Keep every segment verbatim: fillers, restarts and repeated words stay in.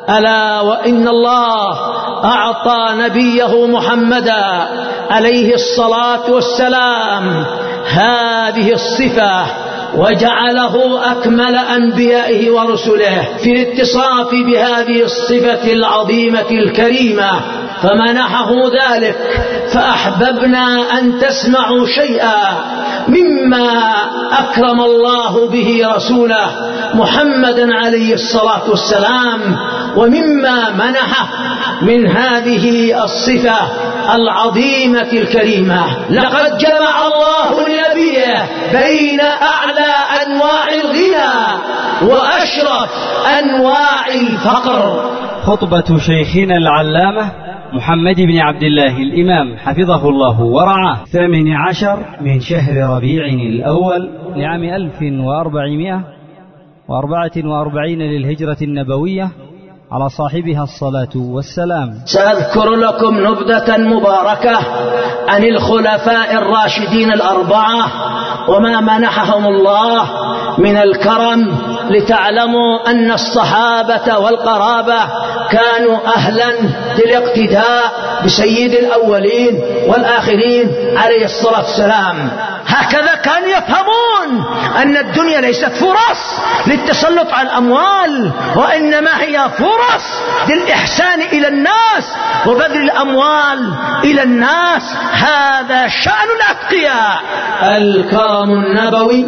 ألا وإن الله أعطى نبيه محمدا عليه الصلاة والسلام هذه الصفة وجعله أكمل أنبيائه ورسله في الاتصاف بهذه الصفة العظيمة الكريمة، فمنحه ذلك. فأحببنا أن تسمعوا شيئا مما أكرم الله به رسوله محمدا عليه الصلاة والسلام، ومما منحه من هذه الصفة العظيمة الكريمة. لقد جمع الله لنبيه بين أعلى أنواع الغنى وأشرف أنواع الفقر. خطبة شيخنا العلامة محمد بن عبد الله الإمام حفظه الله ورعاه، ثامن عشر من شهر ربيع الأول لعام ألف وأربعمائة وأربعة وأربعين للهجرة النبوية، على صاحبها الصلاة والسلام. سأذكر لكم نبذة مباركة عن الخلفاء الراشدين الأربعة وما منحهم الله من الكرم، لتعلموا أن الصحابة والقرابة كانوا أهلا للاقتداء بسيد الأولين والآخرين عليه الصلاة والسلام. هكذا كانوا يفهمون أن الدنيا ليست فرص للتسلط على الأموال، وإنما هي فرص للإحسان إلى الناس وبذل الأموال إلى الناس. هذا شأن الأتقياء، الكرم النبوي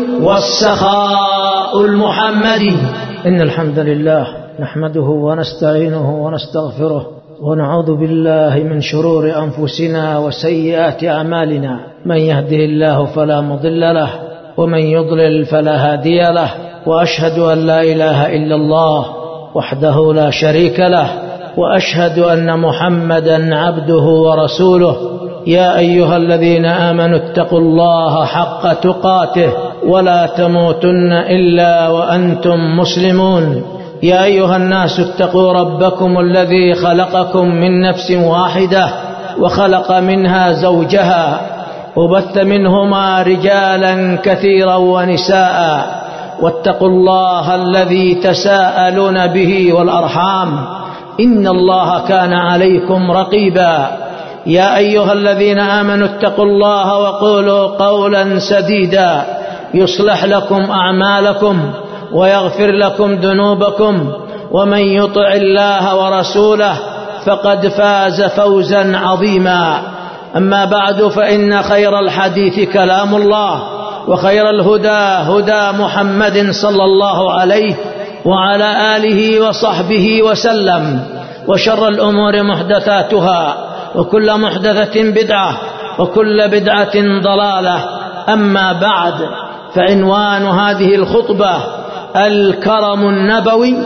والسخاء المحمدي. إن الحمد لله نحمده ونستعينه ونستغفره ونعوذ بالله من شرور أنفسنا وسيئات أعمالنا. من يهده الله فلا مضل له ومن يضلل فلا هادي له، وأشهد أن لا إله إلا الله وحده لا شريك له، وأشهد أن محمدا عبده ورسوله. يا أيها الذين آمنوا اتقوا الله حق تقاته ولا تموتن إلا وأنتم مسلمون. يا أيها الناس اتقوا ربكم الذي خلقكم من نفس واحدة وخلق منها زوجها وبث منهما رجالا كثيرا ونساء، واتقوا الله الذي تساءلون به والأرحام، إن الله كان عليكم رقيبا. يا أيها الذين آمنوا اتقوا الله وقولوا قولا سديدا يصلح لكم أعمالكم ويغفر لكم ذنوبكم، ومن يطع الله ورسوله فقد فاز فوزا عظيما. أما بعد، فإن خير الحديث كلام الله، وخير الهدى هدى محمد صلى الله عليه وعلى آله وصحبه وسلم، وشر الأمور محدثاتها، وكل محدثة بدعة، وكل بدعة ضلالة. أما بعد، فعنوان هذه الخطبة الكرم النبوي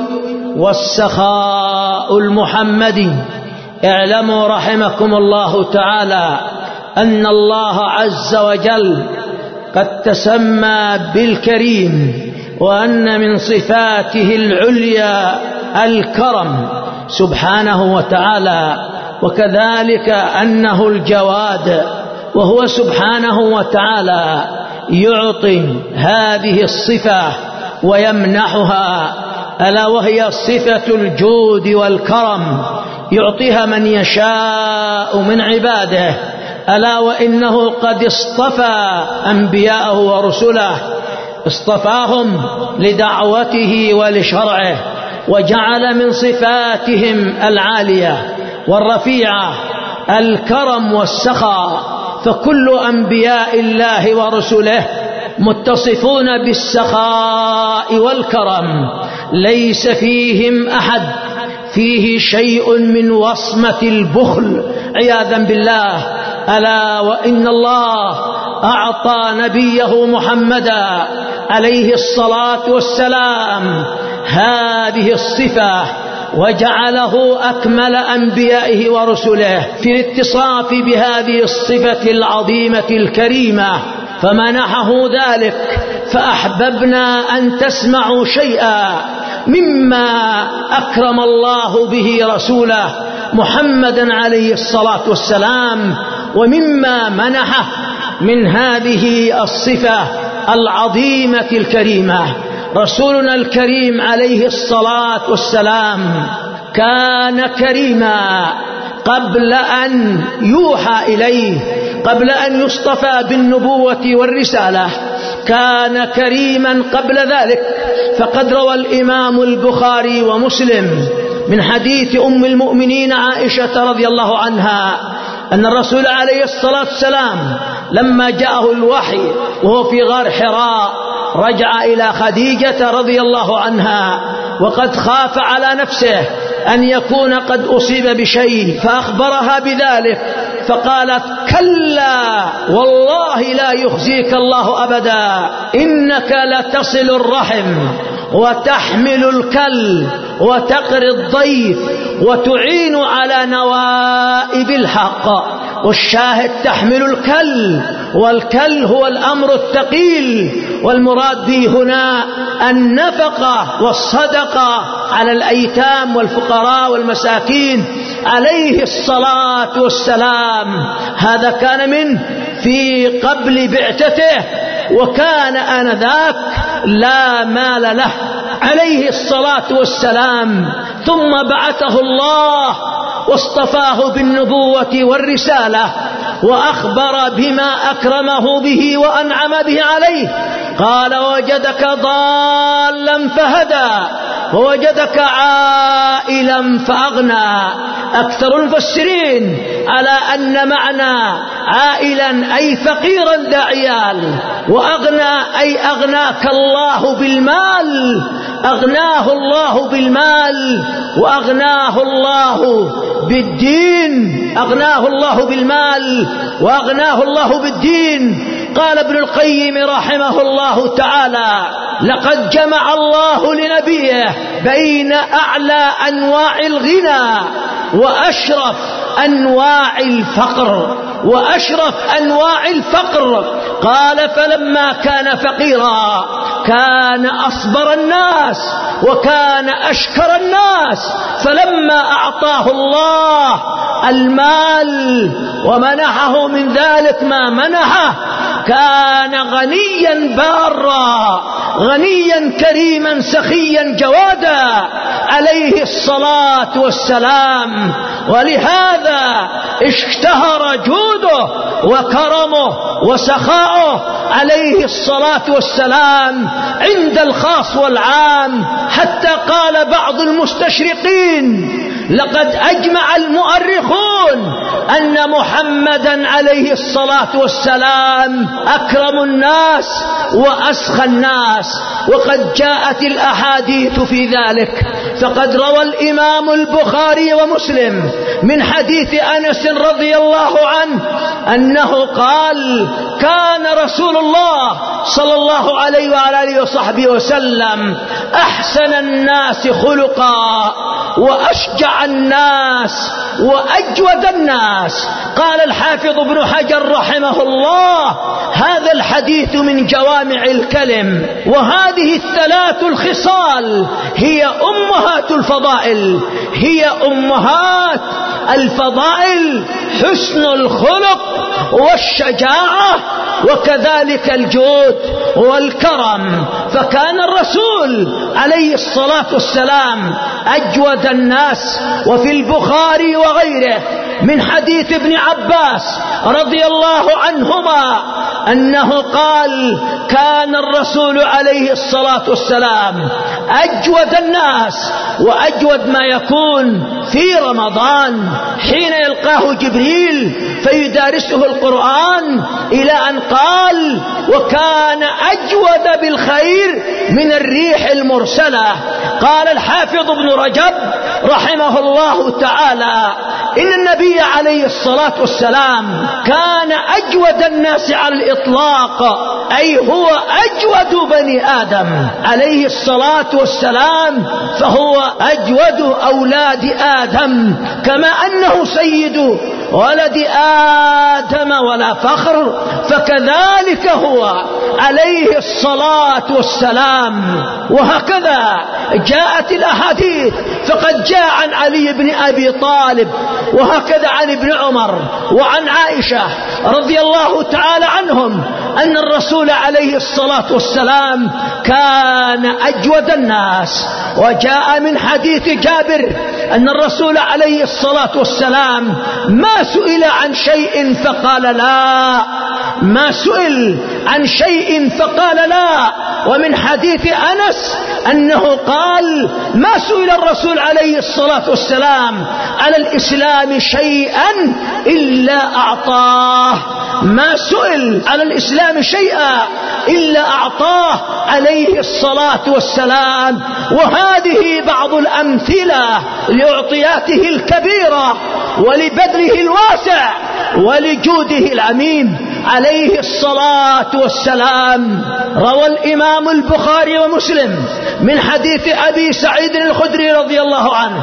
والسخاء المحمدي. اعلموا رحمكم الله تعالى أن الله عز وجل قد تسمى بالكريم، وأن من صفاته العليا الكرم سبحانه وتعالى، وكذلك أنه الجواد، وهو سبحانه وتعالى يعطي هذه الصفة ويمنحها، ألا وهي صفة الجود والكرم، يعطيها من يشاء من عباده. ألا وإنه قد اصطفى أنبياءه ورسله، اصطفاهم لدعوته ولشرعه، وجعل من صفاتهم العالية والرفيعة الكرم والسخاء. فكل أنبياء الله ورسله متصفون بالسخاء والكرم، ليس فيهم أحد فيه شيء من وصمة البخل عياذا بالله. ألا وإن الله أعطى نبيه محمدا عليه الصلاة والسلام هذه الصفة، وجعله أكمل أنبيائه ورسله في الاتصاف بهذه الصفة العظيمة الكريمة، فمنحه ذلك. فأحببنا أن تسمعوا شيئا مما أكرم الله به رسوله محمدا عليه الصلاة والسلام، ومما منحه من هذه الصفة العظيمة الكريمة. رسولنا الكريم عليه الصلاة والسلام كان كريما قبل أن يوحى إليه، قبل أن يصطفى بالنبوة والرسالة، كان كريما قبل ذلك. فقد روى الإمام البخاري ومسلم من حديث أم المؤمنين عائشة رضي الله عنها أن الرسول عليه الصلاة والسلام لما جاءه الوحي وهو في غار حراء رجع إلى خديجة رضي الله عنها وقد خاف على نفسه أن يكون قد أصيب بشيء، فأخبرها بذلك فقالت: كلا والله لا يخزيك الله أبدا، إنك لتصل الرحم وتحمل الكل وتقري الضيف وتعين على نوائب الحق. والشاهد تحمل الكل، والكل هو الأمر الثقيل، والمراد به هنا النفقة والصدقة على الأيتام والفقراء والمساكين عليه الصلاة والسلام. هذا كان منه في قبل بعثته، وكان آنذاك لا مال له عليه الصلاة والسلام، ثم بعثه الله واصطفاه بالنبوة والرسالة وأخبر بما أكرمه به وأنعم به عليه. قال: وجدك ضالا فهدى ووجدك عائلا فأغنى. أكثر المفسرين على أن معنى عائلا أي فقيرا ذا عيال، وأغنى أي أغناك الله بالمال، أغناه الله بالمال وأغناه الله بالدين، أغناه الله بالمال وأغناه الله بالدين. قال ابن القيم رحمه الله تعالى: لقد جمع الله لنبيه بين أعلى أنواع الغنى وأشرف أنواع الفقر، وأشرف أنواع الفقر. قال: فلما كان فقيرا كان أصبر الناس وكان أشكر الناس، فلما أعطاه الله المال ومنحه من ذلك ما منحه كان غنيا بارا، غنيا كريما سخيا جوادا عليه الصلاة والسلام. ولهذا اشتهر جوده وكرمه وسخاؤه عليه الصلاة والسلام عند الخاص والعام، حتى قال بعض المستشرقين: لقد أجمع المؤرخون أن محمدا عليه الصلاة والسلام أكرم الناس وأسخى الناس، وقد جاءت الأحاديث في ذلك. فقد روى الإمام البخاري ومسلم من حديث أنس رضي الله عنه أنه قال: كان رسول الله صلى الله عليه وعلى آله وصحبه وسلم أحسن الناس خلقا وأشجع الناس وأجود الناس. قال الحافظ ابن حجر رحمه الله: هذا الحديث من جوامع الكلم، وهذه الثلاث الخصال هي أمهات الفضائل، هي أمهات الفضائل: حسن الخلق والشجاعة وكذلك الجود والكرم. فكان الرسول عليه الصلاة والسلام أجود الناس. وفي البخاري وغيره من حديث ابن عباس رضي الله عنهما أنه قال: كان الرسول عليه الصلاة والسلام أجود الناس، وأجود ما يكون في رمضان حين يلقاه جبريل فيدارسه القرآن، إلى أن قال: وكان أجود بالخير من الريح المرسلة. قال الحافظ ابن رجب رحمه الله تعالى: إن النبي عليه الصلاة والسلام كان أجود الناس على الإطلاق، أي هو أجود بني آدم عليه الصلاة والسلام، فهو أجود أولاد آدم، كما أنه سيد ولد آدم ولا فخر، فكذلك هو عليه الصلاة والسلام. وهكذا جاءت الأحاديث، فقد جاء عن علي بن أبي طالب، وهكذا عن ابن عمر وعن عائشة رضي الله تعالى عنهم أن الرسول عليه الصلاة والسلام كان أجود الناس. وجاء من حديث جابر أن الرسول عليه الصلاة والسلام ما سئل عن شيء فقال لا، ما سئل عن شيء فقال لا. ومن حديث أنس أنه قال ما سئل الرسول عليه الصلاة والسلام على الإسلام شيئا إلا أعطاه، ما سئل على الإسلام شيئا إلا أعطاه عليه الصلاة والسلام. وهذه بعض الأمثلة لأعطياته الكبيرة ولبذله الواسع ولجوده العميم عليه الصلاة والسلام. روى الإمام البخاري ومسلم من حديث أبي سعيد الخدري رضي الله عنه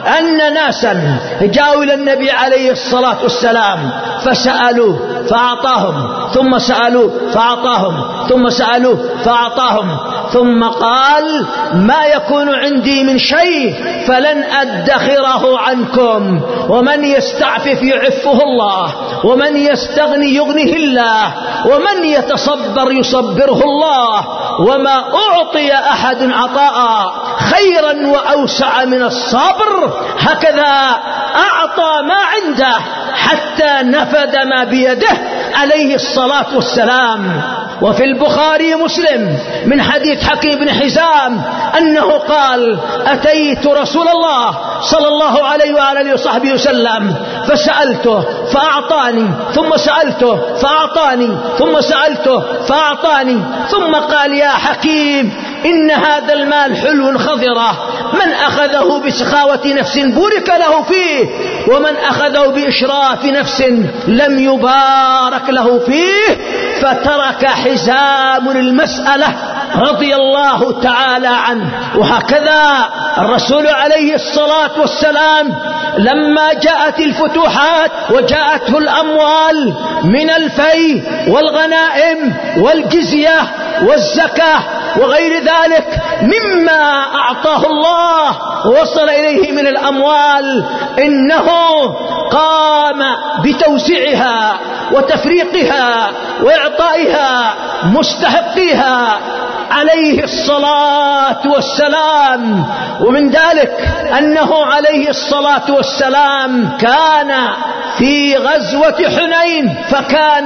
أن ناسا جاءوا إلى النبي عليه الصلاة والسلام فسألوه فأعطاهم، ثم سألوه فأعطاهم، ثم سألوه فأعطاهم، ثم قال ما يكون عندي من شيء فلن أدخره عنكم، ومن يستعفف يعفه الله، ومن يستغني يغنيه الله، ومن يتصبر يصبره الله، وما أعطي أحد عطاء خيرا وأوسع من الصبر هكذا أعطى ما عنده حتى نفد ما بيده عليه الصلاة والسلام. وفي البخاري مسلم من حديث حكيم بن حزام أنه قال أتيت رسول الله صلى الله عليه وآله وصحبه وسلم فسألته فأعطاني، ثم سألته فأعطاني، ثم سألته فأعطاني، ثم قال يا حكيم إن هذا المال حلو خضرة، من أخذه بسخاوة نفس بورك له فيه، ومن أخذه بإشراف نفس لم يبارك له فيه. فترك حزام المسألة رضي الله تعالى عنه. وهكذا الرسول عليه الصلاة والسلام لما جاءت الفتوحات وجاءته الأموال من الفي والغنائم والجزية والزكاة وغير ذلك مما أعطاه الله ووصل إليه من الأموال، إنه قام بتوزيعها وتفريقها وإعطائها مستحقيها عليه الصلاة والسلام. ومن ذلك أنه عليه الصلاة والسلام كان في غزوة حنين فكان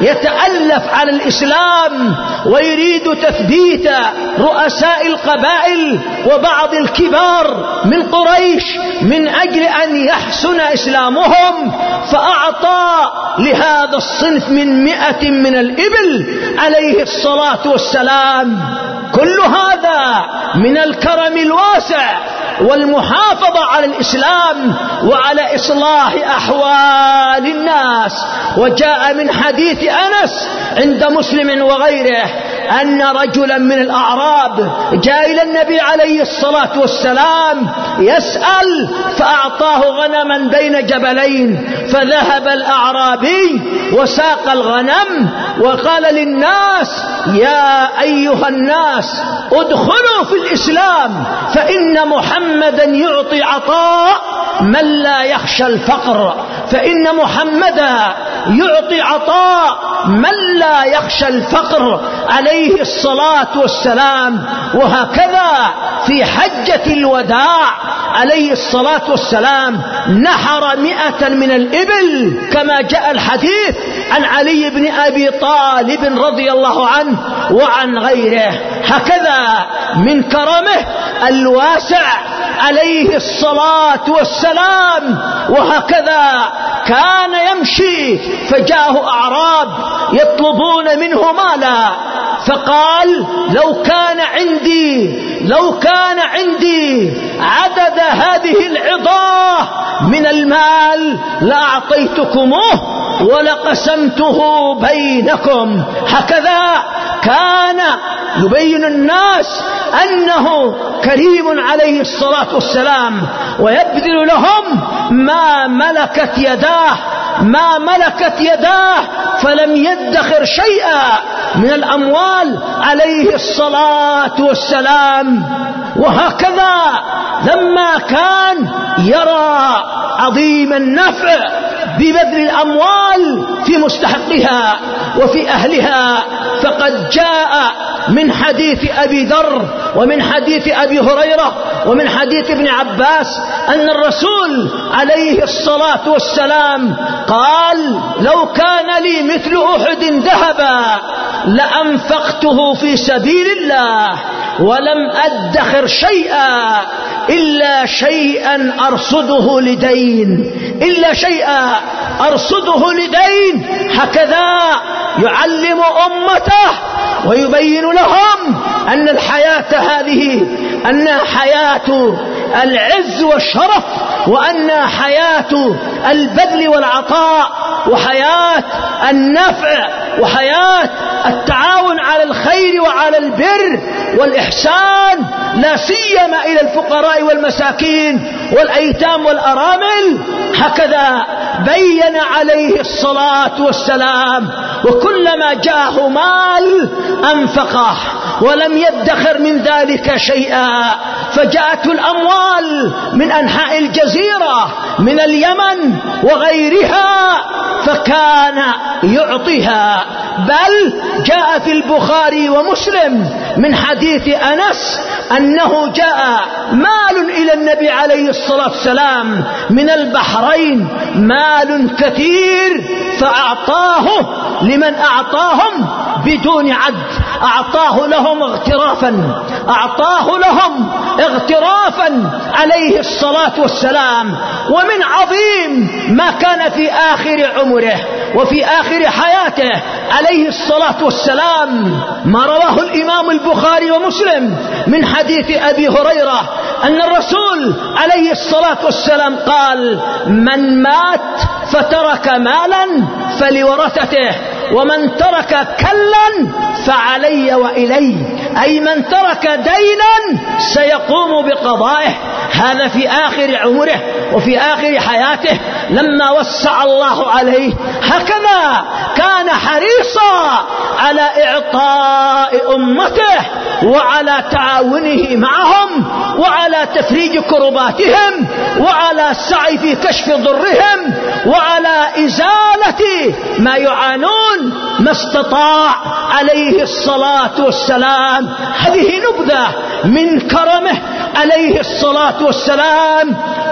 يتألف على الإسلام ويريد تثبيت رؤساء القبائل وبعض الكبار من قريش من أجل أن يحسن إسلامهم، فأعطى لهذا الصنف من مئة من الإبل عليه الصلاة والسلام. كل هذا من الكرم الواسع والمحافظة على الإسلام وعلى إصلاح أحوال الناس. وجاء من حديث أنس عند مسلم وغيره أن رجلا من الأعراب جاء إلى النبي عليه الصلاة والسلام يسأل فأعطاه غنما بين جبلين، فذهب الأعرابي وساق الغنم وقال للناس يا أيها الناس ادخلوا في الإسلام فإن محمدا يعطي عطاء من لا يخشى الفقر، فإن محمدا يعطي عطاء من لا يخشى الفقر عليه الصلاة والسلام. وهكذا في حجة الوداع عليه الصلاة والسلام نحر مئة من الإبل كما جاء الحديث عن علي بن أبي طالب رضي الله عنه وعن غيره. هكذا من كرمه الواسع عليه الصلاة والسلام. وهكذا كان يمشي فجاءه أعراب يطلبون منه مالا، فقال لو كان عندي لو كان عندي عدد هذه العظاه من المال لأعطيتكموه ولقسمته بينكم. هكذا كان يبين الناس أنه كريم عليه الصلاة والسلام ويبذل لهم ما ملكت يداه ما ملكت يداه فلم يدخر شيئا من الأموال عليه الصلاة والسلام. وهكذا لما كان يرى عظيم النفع ببذل الأموال في مستحقها وفي أهلها. فقد جاء من حديث أبي ذر ومن حديث أبي هريرة ومن حديث ابن عباس أن الرسول عليه الصلاة والسلام قال: لو كان لي مثل أحد ذهبا لأنفقته في سبيل الله ولم أدخر شيئا إلا شيئا أرصده لدين إلا شيئا أرصده لدين. هكذا يعلم أمته ويبين لهم أن الحياة هذه أنها حياة العز والشرف، وأنها حياة البذل والعطاء، وحياة النفع، وحياة التعاون على الخير وعلى البر والإحسان، لا سيما إلى الفقراء والمساكين والأيتام والأرامل. هكذا بين عليه الصلاة والسلام. وكلما جاءه مال أنفقه ولم يدخر من ذلك شيئا. فجاءته الأموال من أنحاء الجزيرة من اليمن وغيرها فكان يعطيها. بل جاء في البخاري ومسلم من حديث أنس أنه جاء مال إلى النبي عليه الصلاة والسلام من البحرين، مال كثير، فأعطاه لمن أعطاهم بدون عد، أعطاه لهم اغترافا أعطاه لهم اغترافا عليه الصلاة والسلام. ومن عظيم ما كان في آخر عمره وفي آخر حياته عليه الصلاة والسلام ما رواه الإمام البخاري ومسلم من حديث أبي هريرة أن الرسول عليه الصلاة والسلام قال: من مات فترك مالا فلورثته، ومن ترك كلا فعلي وإلي، أي من ترك دينا سيقوم بقضائه. هذا في آخر عمره وفي آخر حياته لما وسع الله عليه. هكذا كان حريصا على إعطاء أمته وعلى تعاونه معهم وعلى تفريج كرباتهم وعلى السعي في كشف ضرهم وعلى إزالة ما يعانون ما استطاع عليه الصلاة والسلام. هذه نبذة من كرمه عليه الصلاة والسلام.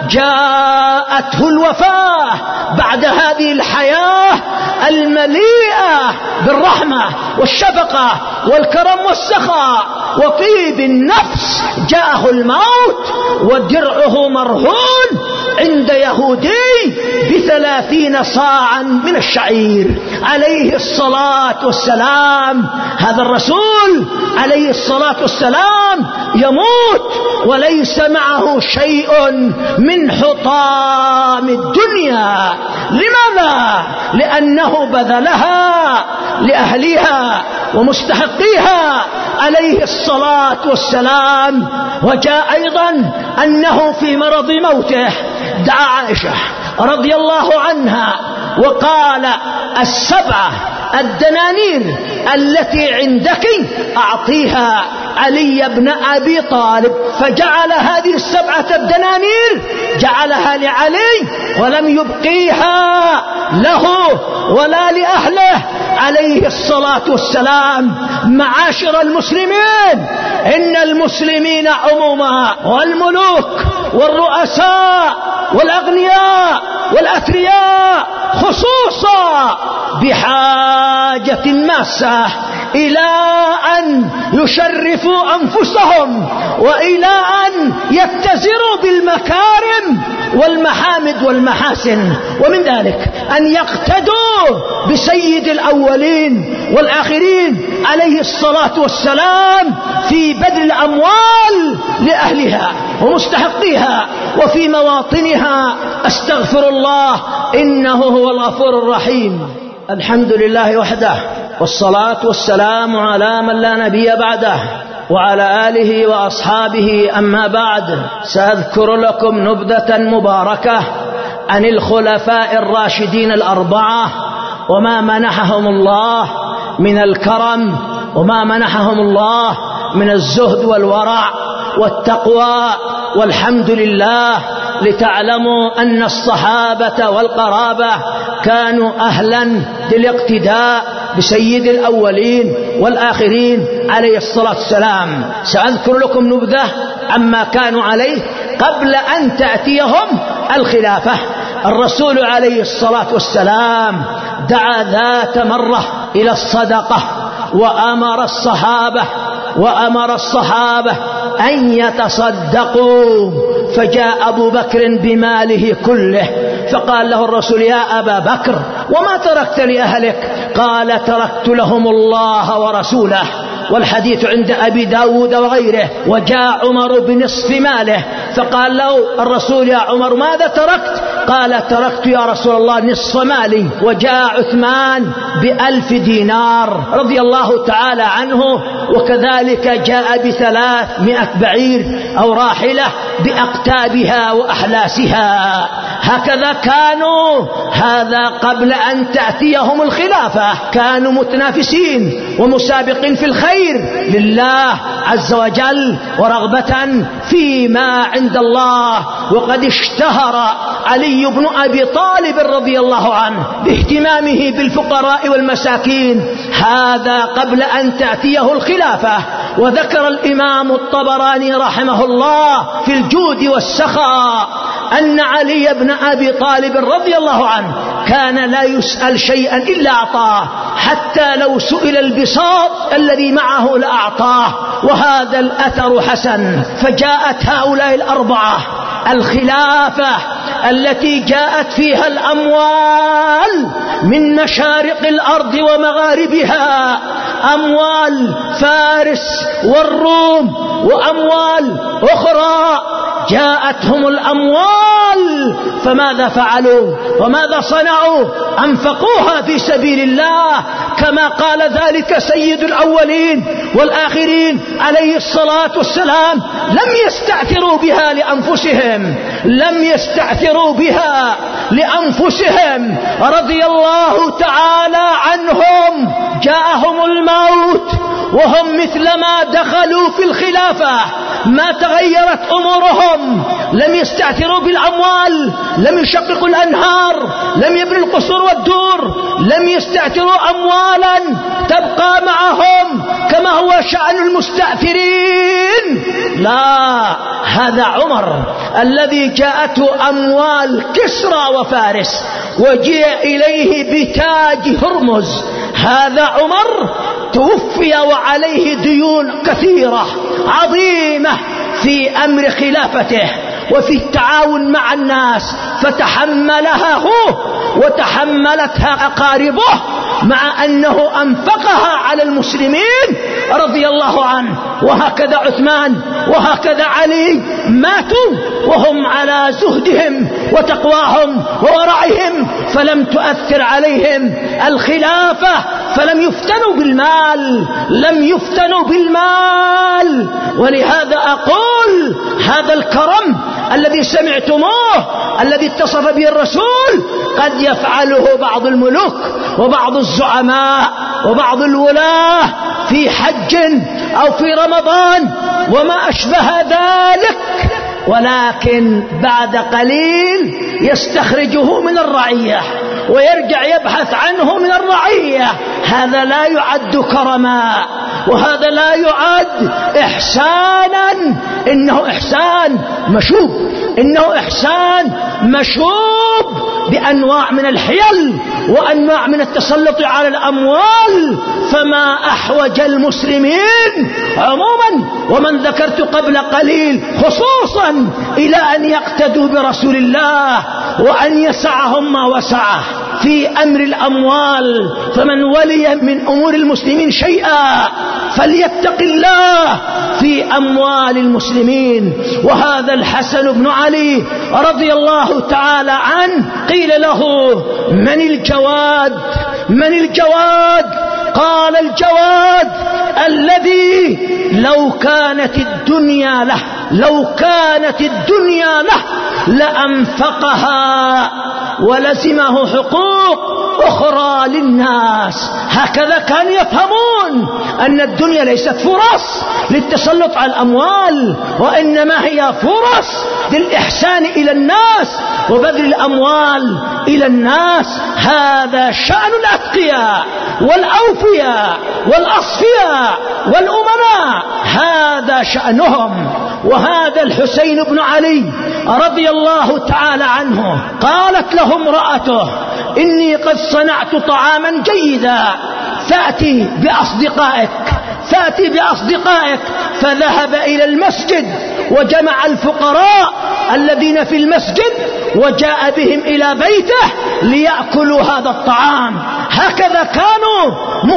جاءته الوفاة بعد هذه الحياة المليئة بالرحمة والشفقة والكرم والسخاء وطيب النفس. جاءه الموت ودرعه مرهون عند يهودي بثلاثين صاعا من الشعير عليه الصلاة والسلام. هذا الرسول عليه الصلاة والسلام يموت وليس معه شيء من حطام الدنيا. لماذا؟ لأنه بذلها لأهلها ومستحقيها عليه الصلاة والسلام. وجاء أيضا أنه في مرض موته دعا عائشة رضي الله عنها وقال: السبعة الدنانير التي عندك أعطيها علي بن أبي طالب. فجعل هذه السبعة الدنانير جعلها لعلي ولم يبقيها له ولا لأهله عليه الصلاة والسلام. معاشر المسلمين، إن المسلمين عموما والملوك والرؤساء والأغنياء والأثرياء خصوصا بحاجة ماسة إلى أن يشرفوا أنفسهم وإلى أن يتزروا بالمكارم والمحامد والمحاسن، ومن ذلك أن يقتدوا بسيد الأولين والآخرين عليه الصلاة والسلام في بذل الأموال لأهلها ومستحقيها وفي مواطنها. أستغفر الله إنه هو الغفور الرحيم. الحمد لله وحده، والصلاة والسلام على من لا نبي بعده وعلى آله وأصحابه. أما بعد، سأذكر لكم نبذة مباركة عن الخلفاء الراشدين الأربعة وما منحهم الله من الكرم وما منحهم الله من الزهد والورع والتقوى. والحمد لله لتعلموا أن الصحابة والقرابة كانوا أهلا للاقتداء بسيد الأولين والآخرين عليه الصلاة والسلام. سأذكر لكم نبذة عما كانوا عليه قبل أن تأتيهم الخلافة. الرسول عليه الصلاة والسلام دعا ذات مرة إلى الصدقة، وأمر الصحابة وأمر الصحابة أن يتصدقوا، فجاء أبو بكر بماله كله، فقال له الرسول: يا أبا بكر، وما تركت لأهلك؟ قال: تركت لهم الله ورسوله. والحديث عند أبي داود وغيره. وجاء عمر بنصف ماله، فقال له الرسول: يا عمر، ماذا تركت؟ قال: تركت يا رسول الله نصف مالي. وجاء عثمان بألف دينار رضي الله تعالى عنه، وكذلك جاء بثلاثمائة بعير أو راحلة بأقتابها وأحلاسها. هكذا كانوا، هذا قبل أن تأتيهم الخلافة. كانوا متنافسين ومسابقين في الخير لله عز وجل، ورغبة فيما عند الله. وقد اشتهر علي بن أبي طالب رضي الله عنه باهتمامه بالفقراء والمساكين، هذا قبل أن تأتيه الخلافة. وذكر الإمام الطبراني رحمه الله في الجود والسخاء أن علي بن أبي طالب رضي الله عنه كان لا يسأل شيئا إلا أعطاه، حتى لو سئل البساط الذي معه لأعطاه. وهذا الأثر حسن. فجاءت هؤلاء الأربعة الخلافة التي جاءت فيها الأموال من مشارق الأرض ومغاربها، أموال فارس والروم وأموال أخرى، جاءتهم الأموال، فماذا فعلوا وماذا صنعوا؟ أنفقوها في سبيل الله، كما قال ذلك سيد الأولين والآخرين عليه الصلاة والسلام: لم يستأثروا بها لأنفسهم، لم يستأثروا بها لأنفسهم رضي الله تعالى عنهم. جاءهم الموت وهم مثلما دخلوا في الخلافة، ما تغيرت أمورهم. لم يستأثروا بالأموال، لم يشققوا الأنهار، لم يبنوا القصور والدور، لم يستأثروا أموالا تبقى معهم كما هو شأن المستأثرين. لا، هذا عمر الذي جاءته أموال كسرى وفارس وجيء إليه بتاج هرمز. هذا عمر توفي وعليه ديون كثيرة عظيمة في أمر خلافته وفي التعاون مع الناس، فتحملها هو وتحملتها أقاربه، مع أنه أنفقها على المسلمين رضي الله عنه. وهكذا عثمان وهكذا علي ماتوا وهم على زهدهم وتقواهم وورعهم، فلم تؤثر عليهم الخلافة، فلم يفتنوا بالمال، لم يفتنوا بالمال. ولهذا أقول هذا الكرم الذي سمعتموه الذي اتصف به الرسول قد يفعله بعض الملوك وبعض الزعماء وبعض الولاة في حج أو في رمضان وما أشبه ذلك، ولكن بعد قليل يستخرجه من الرعية ويرجع يبحث عنه من الرعية. هذا لا يعد كرما، وهذا لا يعد إحسانا. إنه إحسان مشوب، إنه إحسان مشوب بأنواع من الحيل وأنواع من التسلط على الأموال. فما أحوج المسلمين عموما ومن ذكرت قبل قليل خصوصا إلى أن يقتدوا برسول الله وأن يسعهم ما وسعه في أمر الأموال. فمن ولي من أمور المسلمين شيئا فليتق الله في أموال المسلمين. وهذا الحسن بن علي رضي الله تعالى عنه قيل له: من الجواد؟ من الجواد؟ قال: الجواد الذي لو كانت الدنيا له لو كانت الدنيا له لأنفقها ولزمه حقوق أخرى للناس. هكذا كانوا يفهمون أن الدنيا ليست فرص للتسلط على الأموال، وإنما هي فرص بالإحسان إلى الناس وبذل الأموال إلى الناس. هذا شأن الأتقياء والأوفياء والأصفياء والأمناء، هذا شأنهم. وهذا الحسين بن علي رضي الله تعالى عنه قالت له امرأته: إني قد صنعت طعاما جيدا فأتي بأصدقائك فأتي بأصدقائك. فذهب إلى المسجد وجمع الفقراء الذين في المسجد وجاء بهم إلى بيته ليأكلوا هذا الطعام. هكذا كانوا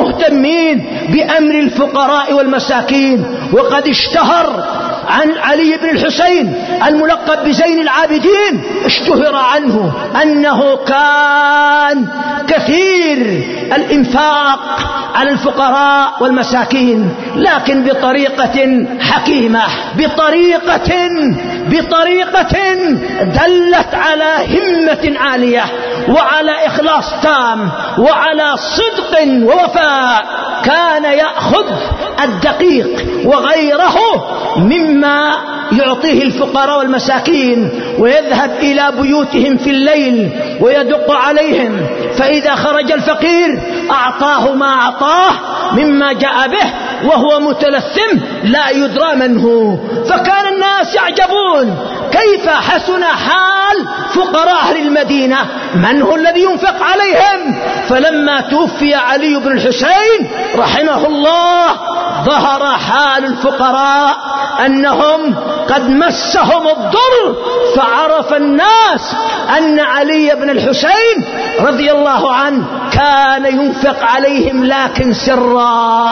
مهتمين بأمر الفقراء والمساكين. وقد اشتهر عن علي بن الحسين الملقب بزين العابدين، اشتهر عنه أنه كان كثير الإنفاق على الفقراء والمساكين، لكن بطريقة حكيمة، بطريقة بطريقة دلت على همة عالية وعلى إخلاص تام وعلى صدق ووفاء. كان يأخذ الدقيق وغيره مما يعطيه الفقراء والمساكين ويذهب إلى بيوتهم في الليل ويدق عليهم، فإذا خرج الفقير أعطاه ما أعطاه مما جاء به وهو متلثم لا يدرى من هو. فكان الناس يعجبون كيف حسن حال فقراء أهل المدينة، من هو الذي ينفق عليهم؟ فلما توفي علي بن الحسين رحمه الله ظهر حال الفقراء أنهم قد مسهم الضر، فعرف الناس أن علي بن الحسين رضي الله عنه كان ينفق عليهم لكن سرا،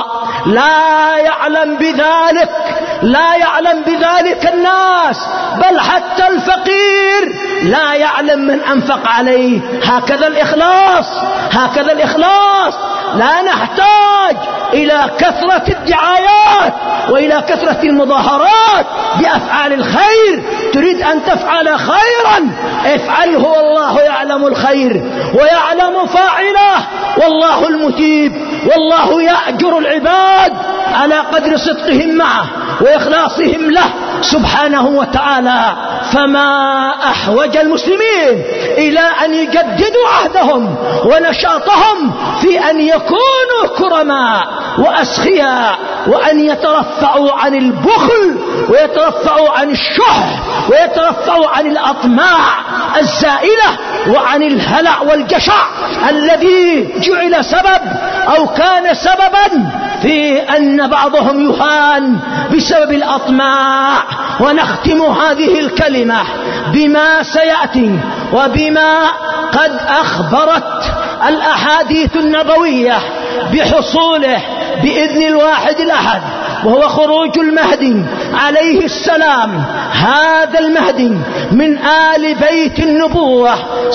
لا يعلم بذلك لا يعلم بذلك الناس، بل حتى الفقير لا يعلم من أنفق عليه. هكذا الإخلاص هكذا الإخلاص. لا نحتاج إلى كثرة الدعايات وإلى كثرة المظاهرات بأفعال الخير. تريد أن تفعل خيرا افعله والله يعلم الخير ويعلم فاعله، والله المثيب، والله يأجر العباد على قدر صدقهم معه وإخلاصهم له سبحانه وتعالى. فما أحوج المسلمين إلى أن يجددوا عهدهم ونشاطهم في أن يكونوا كرماء وأسخياء، وأن يترفعوا عن البخل ويترفعوا عن الشح ويترفعوا عن الأطماع الزائلة وعن الهلع والجشع الذي جعل سبب أو كان سببا في أن بعضهم يهان بسبب الأطماع. ونختم هذه الكلمة بما سيأتي وبما قد أخبرت الأحاديث النبوية بحصوله بإذن الواحد الأحد، وهو خروج المهدي عليه السلام. هذا المهدي من آل بيت النبوة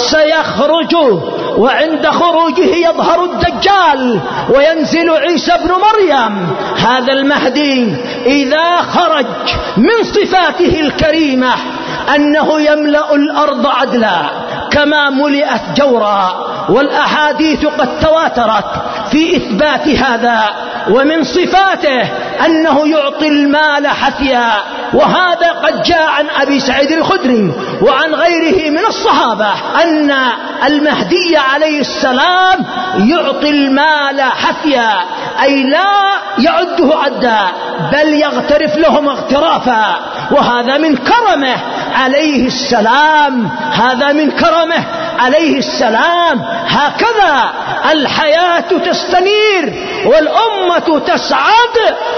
سيخرج، وعند خروجه يظهر الدجال وينزل عيسى بن مريم. هذا المهدي إذا خرج من صفاته الكريمة أنه يملأ الأرض عدلا كما ملئت جورا، والأحاديث قد تواترت في إثبات هذا. ومن صفاته أنه يعطي المال حثيا، وهذا قد جاء عن أبي سعيد الخدري وعن غيره من الصحابة أن المهدي عليه السلام يعطي المال حثيا، أي لا يعده عدا بل يغترف لهم اغترافا. وهذا من كرمه عليه السلام هذا من كرمه عليه السلام. هكذا الحياة تستنير والأمة تسعد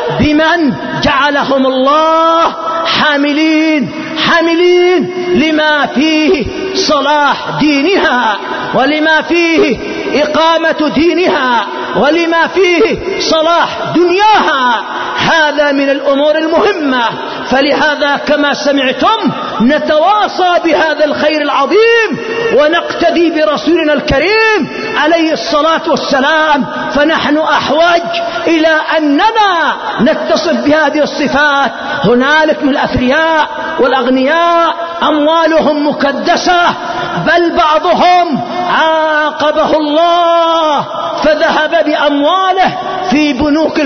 بمن جعلهم الله حاملين حاملين لما فيه صلاح دينها ولما فيه إقامة دينها ولما فيه صلاح دنياها. هذا من الأمور المهمة. فلهذا كما سمعتم نتواصى بهذا الخير العظيم ونقتدي برسولنا الكريم عليه الصلاة والسلام، فنحن أحوج إلى أننا نتصف بهذه الصفات. هنالك من الأثرياء والأغنياء أموالهم مكدسة، بل بعضهم عاقبه الله فذهب بأمواله في بنوك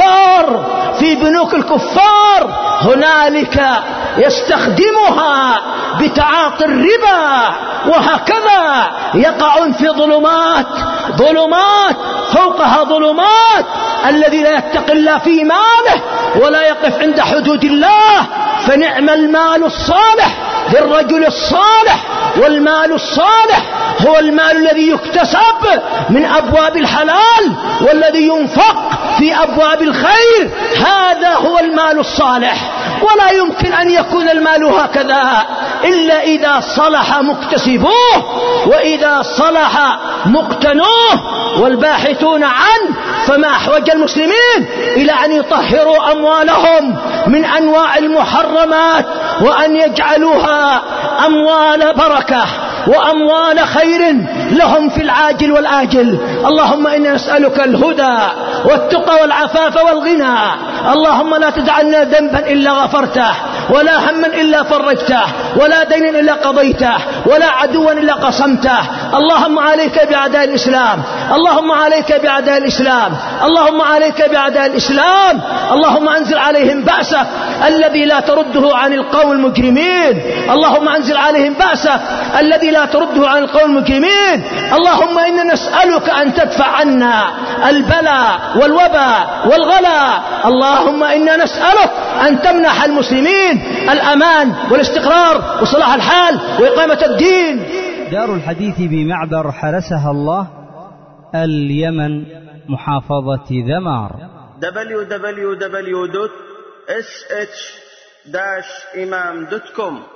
الكفار في بنوك الكفار هنالك يستخدمها بتعاطي الربا. وهكذا يقعون في ظلمات ظلمات فوقها ظلمات. الذي لا يتقي الله في ماله ولا يقف عند حدود الله، فنعم المال الصالح للرجل الصالح. والمال الصالح هو المال الذي يكتسب من أبواب الحلال والذي ينفق في أبواب الخير، هذا هو المال الصالح. ولا يمكن أن يكون المال هكذا إلا إذا صلح مكتسبوه وإذا صلح مقتنوه. والباحثون عنه فما أحوج المسلمين إلى أن يطهروا أموالهم من أنواع المحرمات وأن يجعلوها أموال بركة وأموال خير لهم في العاجل والآجل. اللهم إنا نسألك الهدى والتقى والعفاف والغنى. اللهم لا تدع لنا ذنبا إلا غفرته، ولا هما إلا فرجته، ولا دينا إلا قضيته، ولا عدوا إلا قصمته. اللهم عليك بأعداء الإسلام، اللهم عليك بأعداء الإسلام، اللهم عليك بأعداء الإسلام. اللهم أنزل عليهم بأسك الذي لا ترده عن القوم المجرمين. اللهم أنزل عليهم بأسك الذي لا ترده عن القوم المجرمين. اللهم إنا نسألك أن تدفع عنا البلاء والوباء والغلا. اللهم إنا نسألك أن تمنح المسلمين الأمان والاستقرار وصلاح الحال وإقامة الدين. دار الحديث بمعبر حرسها الله، اليمن، محافظة ذمار. دبليو دبليو دبليو دوت إس إتش داش إمام دوت كوم